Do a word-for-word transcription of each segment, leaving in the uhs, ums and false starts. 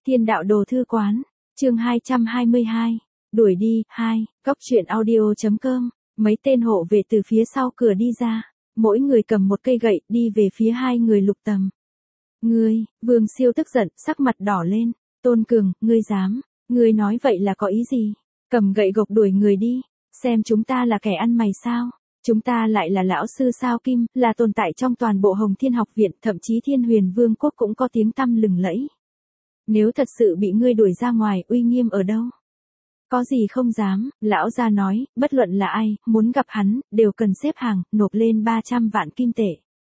Thiên đạo đồ thư quán, chương hai trăm hai mươi hai, đuổi đi, hai, góc truyện audio chấm com, mấy tên hộ vệ từ phía sau cửa đi ra, mỗi người cầm một cây gậy đi về phía hai người Lục Tầm. Ngươi, Vương Siêu tức giận, sắc mặt đỏ lên, Tôn Cường, ngươi dám, ngươi nói vậy là có ý gì? Cầm gậy gộc đuổi người đi, xem chúng ta là kẻ ăn mày sao? Chúng ta lại là lão sư Sao Kim, là tồn tại trong toàn bộ Hồng Thiên Học Viện, thậm chí Thiên Huyền Vương quốc cũng có tiếng tăm lừng lẫy. Nếu thật sự bị ngươi đuổi ra ngoài, uy nghiêm ở đâu? Có gì không dám, lão gia nói, bất luận là ai, muốn gặp hắn, đều cần xếp hàng, nộp lên ba trăm vạn kim tệ.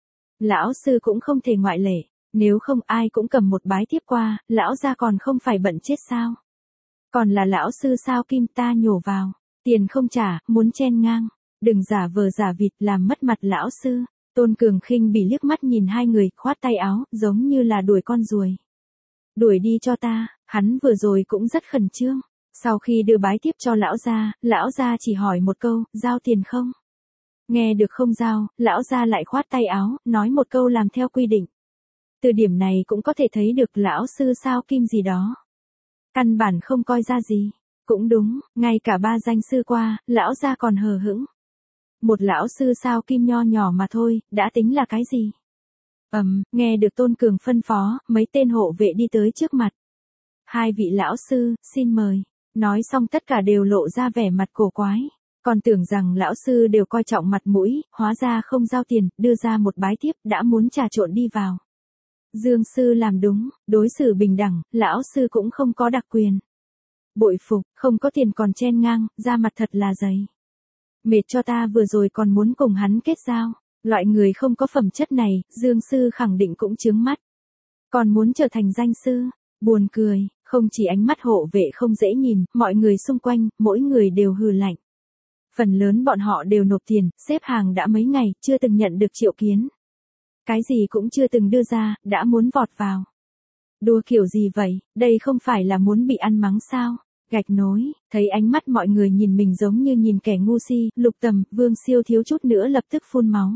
Lão sư cũng không thể ngoại lệ, nếu không ai cũng cầm một bái tiếp qua, lão gia còn không phải bận chết sao? Còn là lão sư Sao Kim ta nhổ vào, tiền không trả, muốn chen ngang, đừng giả vờ giả vịt làm mất mặt lão sư. Tôn Cường khinh bỉ liếc mắt nhìn hai người, khoát tay áo, giống như là đuổi con ruồi. Đuổi đi cho ta, hắn vừa rồi cũng rất khẩn trương. Sau khi đưa bái tiếp cho lão gia, lão gia chỉ hỏi một câu, giao tiền không? Nghe được không giao, lão gia lại khoát tay áo, nói một câu làm theo quy định. Từ điểm này cũng có thể thấy được lão sư Sao Kim gì đó. Căn bản không coi ra gì. Cũng đúng, ngay cả ba danh sư qua, lão gia còn hờ hững. Một lão sư Sao Kim nho nhỏ mà thôi, đã tính là cái gì? Ầm, um, nghe được Tôn Cường phân phó, mấy tên hộ vệ đi tới trước mặt. Hai vị lão sư, xin mời. Nói xong tất cả đều lộ ra vẻ mặt cổ quái. Còn tưởng rằng lão sư đều coi trọng mặt mũi, hóa ra không giao tiền, đưa ra một bái tiếp, đã muốn trà trộn đi vào. Dương sư làm đúng, đối xử bình đẳng, lão sư cũng không có đặc quyền. Bội phục, không có tiền còn chen ngang, da mặt thật là dày. Mệt cho ta vừa rồi còn muốn cùng hắn kết giao. Loại người không có phẩm chất này, Dương sư khẳng định cũng chướng mắt. Còn muốn trở thành danh sư, buồn cười, không chỉ ánh mắt hộ vệ không dễ nhìn, mọi người xung quanh, mỗi người đều hừ lạnh. Phần lớn bọn họ đều nộp tiền, xếp hàng đã mấy ngày, chưa từng nhận được triệu kiến. Cái gì cũng chưa từng đưa ra, đã muốn vọt vào. Đùa kiểu gì vậy, đây không phải là muốn bị ăn mắng sao? Gạch nối, thấy ánh mắt mọi người nhìn mình giống như nhìn kẻ ngu si, Lục Tầm, Vương Siêu thiếu chút nữa lập tức phun máu.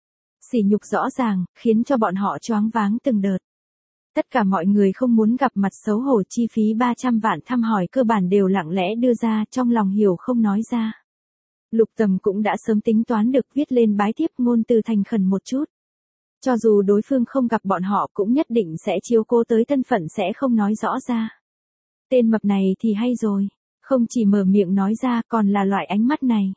Sỉ nhục rõ ràng, khiến cho bọn họ choáng váng từng đợt. Tất cả mọi người không muốn gặp mặt xấu hổ, chi phí ba trăm vạn thăm hỏi cơ bản đều lặng lẽ đưa ra, trong lòng hiểu không nói ra. Lục Tầm cũng đã sớm tính toán được viết lên bái tiếp, ngôn từ thành khẩn một chút. Cho dù đối phương không gặp bọn họ cũng nhất định sẽ chiếu cố tới thân phận sẽ không nói rõ ra. Tên mập này thì hay rồi, không chỉ mở miệng nói ra còn là loại ánh mắt này.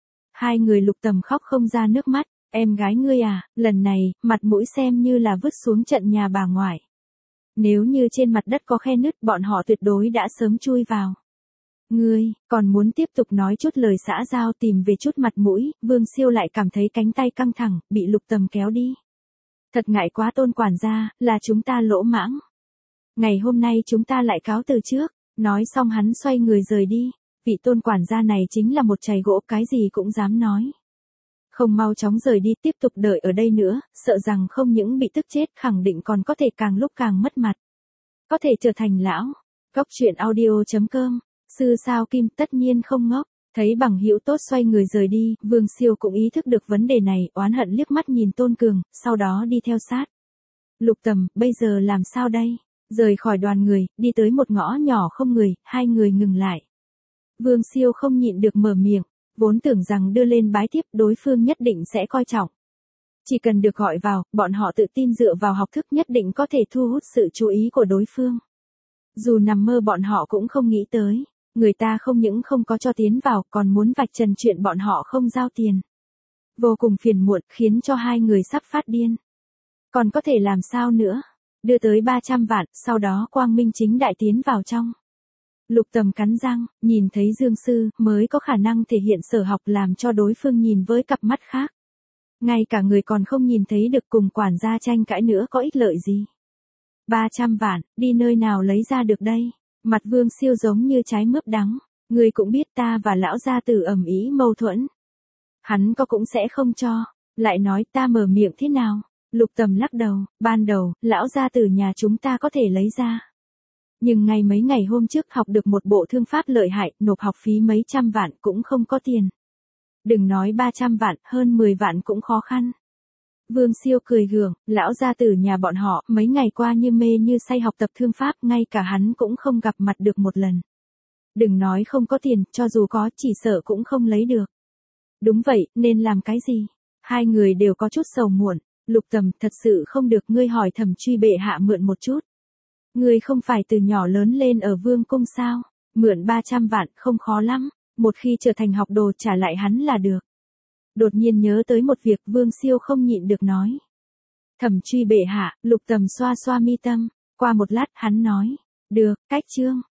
Hai người Lục Tầm khóc không ra nước mắt, em gái ngươi à, lần này, mặt mũi xem như là vứt xuống trận nhà bà ngoại. Nếu như trên mặt đất có khe nứt bọn họ tuyệt đối đã sớm chui vào. Ngươi, còn muốn tiếp tục nói chút lời xã giao tìm về chút mặt mũi, Vương Siêu lại cảm thấy cánh tay căng thẳng, bị Lục Tầm kéo đi. Thật ngại quá Tôn quản gia, là chúng ta lỗ mãng. Ngày hôm nay chúng ta lại cáo từ trước, nói xong hắn xoay người rời đi, vị Tôn quản gia này chính là một chày gỗ, cái gì cũng dám nói. Không mau chóng rời đi, tiếp tục đợi ở đây nữa, sợ rằng không những bị tức chết, khẳng định còn có thể càng lúc càng mất mặt. Có thể trở thành lão. Góc truyện audio chấm com, sư Sao Kim tất nhiên không ngốc, thấy bằng hữu tốt xoay người rời đi, Vương Siêu cũng ý thức được vấn đề này, oán hận liếc mắt nhìn Tôn Cường, sau đó đi theo sát. Lục Tầm, bây giờ làm sao đây? Rời khỏi đoàn người, đi tới một ngõ nhỏ không người, hai người ngừng lại. Vương Siêu không nhịn được mở miệng, vốn tưởng rằng đưa lên bái tiếp đối phương nhất định sẽ coi trọng. Chỉ cần được gọi vào, bọn họ tự tin dựa vào học thức nhất định có thể thu hút sự chú ý của đối phương. Dù nằm mơ bọn họ cũng không nghĩ tới, người ta không những không có cho tiến vào còn muốn vạch trần chuyện bọn họ không giao tiền. Vô cùng phiền muộn, khiến cho hai người sắp phát điên. Còn có thể làm sao nữa? Đưa tới ba trăm vạn, sau đó quang minh chính đại tiến vào trong. Lục Tầm cắn răng, nhìn thấy Dương sư, mới có khả năng thể hiện sở học làm cho đối phương nhìn với cặp mắt khác. Ngay cả người còn không nhìn thấy được cùng quản gia tranh cãi nữa có ích lợi gì. ba trăm vạn, đi nơi nào lấy ra được đây? Mặt Vương Siêu giống như trái mướp đắng. Người cũng biết ta và lão gia tử ầm ĩ mâu thuẫn. Hắn có cũng sẽ không cho. Lại nói ta mở miệng thế nào? Lục Tầm lắc đầu, ban đầu, lão gia tử nhà chúng ta có thể lấy ra. Nhưng ngay mấy ngày hôm trước học được một bộ thương pháp lợi hại, nộp học phí mấy trăm vạn cũng không có tiền. Đừng nói ba trăm vạn, hơn mười vạn cũng khó khăn. Vương Siêu cười gượng, lão gia tử nhà bọn họ mấy ngày qua như mê như say học tập thương pháp, ngay cả hắn cũng không gặp mặt được một lần. Đừng nói không có tiền, cho dù có chỉ sợ cũng không lấy được. Đúng vậy, nên làm cái gì? Hai người đều có chút sầu muộn. Lục Tầm, thật sự không được, ngươi hỏi Thẩm Truy bệ hạ mượn một chút. Ngươi không phải từ nhỏ lớn lên ở vương cung sao? Mượn ba trăm vạn không khó lắm, một khi trở thành học đồ trả lại hắn là được. Đột nhiên nhớ tới một việc, Vương Siêu không nhịn được nói. Thẩm Truy bệ hạ, Lục Tầm xoa xoa mi tâm, qua một lát hắn nói. Được, cách chương.